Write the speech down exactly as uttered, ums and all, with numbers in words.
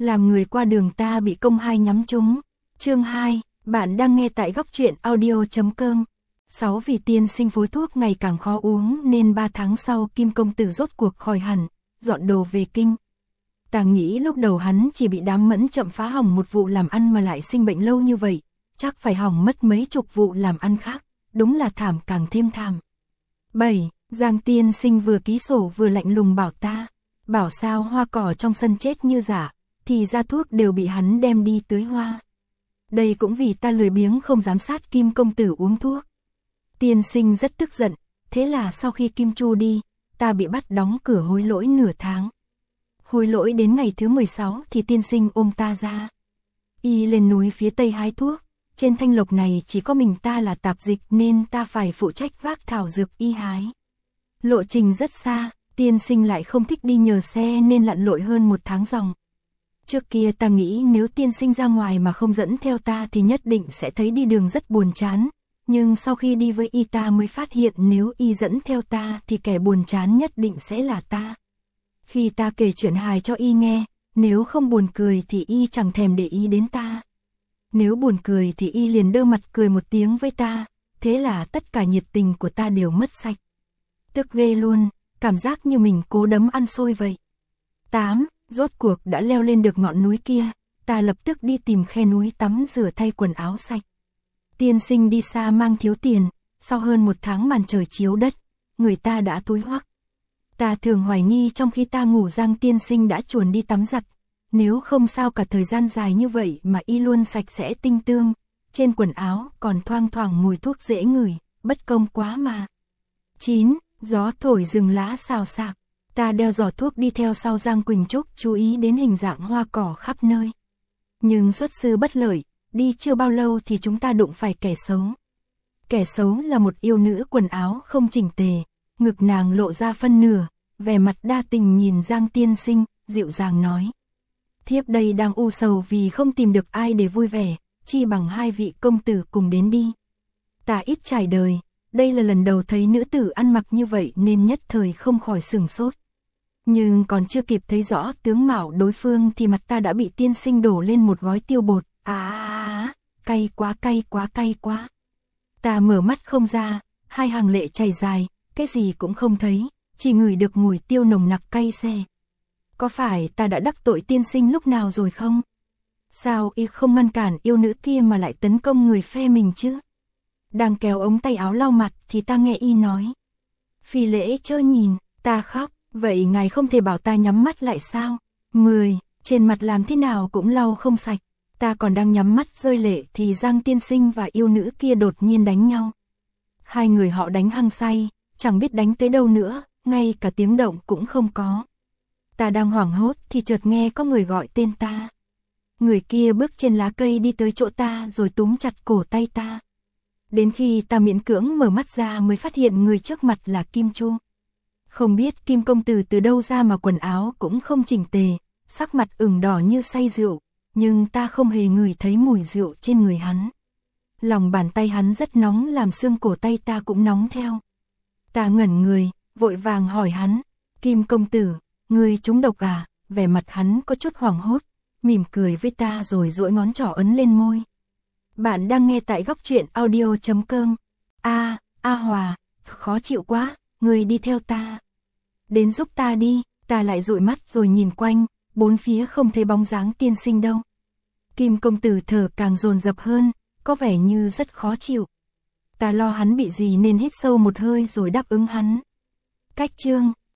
làm người qua đường ta bị công hai nhắm trúng. Chương hai, bạn đang nghe tại góc truyện audio chấm com. sáu Vì tiên sinh phối thuốc ngày càng khó uống nên ba tháng sau Kim công tử rốt cuộc khỏi hẳn, dọn đồ về kinh. Ta nghĩ lúc đầu hắn chỉ bị đám Mẫn chậm phá hỏng một vụ làm ăn mà lại sinh bệnh lâu như vậy, chắc phải hỏng mất mấy chục vụ làm ăn khác, đúng là thảm càng thêm thảm. bảy. Giang tiên sinh vừa ký sổ vừa lạnh lùng bảo ta, bảo sao hoa cỏ trong sân chết như giả, thì ra thuốc đều bị hắn đem đi tưới hoa. Đây cũng vì ta lười biếng không giám sát Kim công tử uống thuốc. Tiên sinh rất tức giận, thế là sau khi Kim Chu đi, ta bị bắt đóng cửa hối lỗi nửa tháng. Hối lỗi đến ngày thứ mười sáu thì tiên sinh ôm ta ra. Y lên núi phía tây hái thuốc, trên thanh lộc này chỉ có mình ta là tạp dịch nên ta phải phụ trách vác thảo dược y hái. Lộ trình rất xa, tiên sinh lại không thích đi nhờ xe nên lặn lội hơn một tháng dòng. Trước kia ta nghĩ nếu tiên sinh ra ngoài mà không dẫn theo ta thì nhất định sẽ thấy đi đường rất buồn chán. Nhưng sau khi đi với y ta mới phát hiện nếu y dẫn theo ta thì kẻ buồn chán nhất định sẽ là ta. Khi ta kể chuyện hài cho y nghe, nếu không buồn cười thì y chẳng thèm để ý đến ta. Nếu buồn cười thì y liền đơ mặt cười một tiếng với ta, thế là tất cả nhiệt tình của ta đều mất sạch. Tức ghê luôn, cảm giác như mình cố đấm ăn xôi vậy. tám. Rốt cuộc đã leo lên được ngọn núi kia, ta lập tức đi tìm khe núi tắm rửa thay quần áo sạch. Tiên sinh đi xa mang thiếu tiền, sau hơn một tháng màn trời chiếu đất, người ta đã tối hoắc. Ta thường hoài nghi trong khi ta ngủ Giang tiên sinh đã chuồn đi tắm giặt, nếu không sao cả thời gian dài như vậy mà y luôn sạch sẽ tinh tươm, trên quần áo còn thoang thoảng mùi thuốc dễ ngửi, bất công quá mà. chín. Gió thổi rừng lá xào xạc, ta đeo giỏ thuốc đi theo sau Giang Quỳnh Trúc chú ý đến hình dạng hoa cỏ khắp nơi. Nhưng xuất sư bất lợi, đi chưa bao lâu thì chúng ta đụng phải kẻ xấu. Kẻ xấu là một yêu nữ quần áo không chỉnh tề, ngực nàng lộ ra phân nửa, vẻ mặt đa tình nhìn Giang tiên sinh, dịu dàng nói. Thiếp đây đang u sầu vì không tìm được ai để vui vẻ, chi bằng hai vị công tử cùng đến đi. Ta ít trải đời, đây là lần đầu thấy nữ tử ăn mặc như vậy nên nhất thời không khỏi sửng sốt. Nhưng còn chưa kịp thấy rõ tướng mạo đối phương thì mặt ta đã bị tiên sinh đổ lên một gói tiêu bột. À, à, à cay quá cay quá cay quá. Ta mở mắt không ra, hai hàng lệ chảy dài, cái gì cũng không thấy, chỉ ngửi được mùi tiêu nồng nặc cay xè. Có phải ta đã đắc tội tiên sinh lúc nào rồi không? Sao y không ngăn cản yêu nữ kia mà lại tấn công người phe mình chứ? Đang kéo ống tay áo lau mặt thì ta nghe y nói. Phi lễ chớ nhìn, ta khóc, vậy ngài không thể bảo ta nhắm mắt lại sao? mười. Trên mặt làm thế nào cũng lau không sạch. Ta còn đang nhắm mắt rơi lệ thì Giang tiên sinh và yêu nữ kia đột nhiên đánh nhau. Hai người họ đánh hăng say, chẳng biết đánh tới đâu nữa, ngay cả tiếng động cũng không có. Ta đang hoảng hốt thì chợt nghe có người gọi tên ta. Người kia bước trên lá cây đi tới chỗ ta rồi túm chặt cổ tay ta. Đến khi ta miễn cưỡng mở mắt ra mới phát hiện người trước mặt là Kim Chu. Không biết Kim công tử từ đâu ra mà quần áo cũng không chỉnh tề, sắc mặt ửng đỏ như say rượu, nhưng ta không hề ngửi thấy mùi rượu trên người hắn. Lòng bàn tay hắn rất nóng làm xương cổ tay ta cũng nóng theo. Ta ngẩn người, vội vàng hỏi hắn, Kim công tử, ngươi trúng độc à? Vẻ mặt hắn có chút hoảng hốt, mỉm cười với ta rồi duỗi ngón trỏ ấn lên môi. Bạn đang nghe tại góc truyện audio chấm com. A, A Hòa, khó chịu quá, ngươi đi theo ta. Đến giúp ta đi, ta lại dụi mắt rồi nhìn quanh, bốn phía không thấy bóng dáng tiên sinh đâu. Kim công tử thở càng dồn dập hơn, có vẻ như rất khó chịu. Ta lo hắn bị gì nên hít sâu một hơi rồi đáp ứng hắn. Cách chương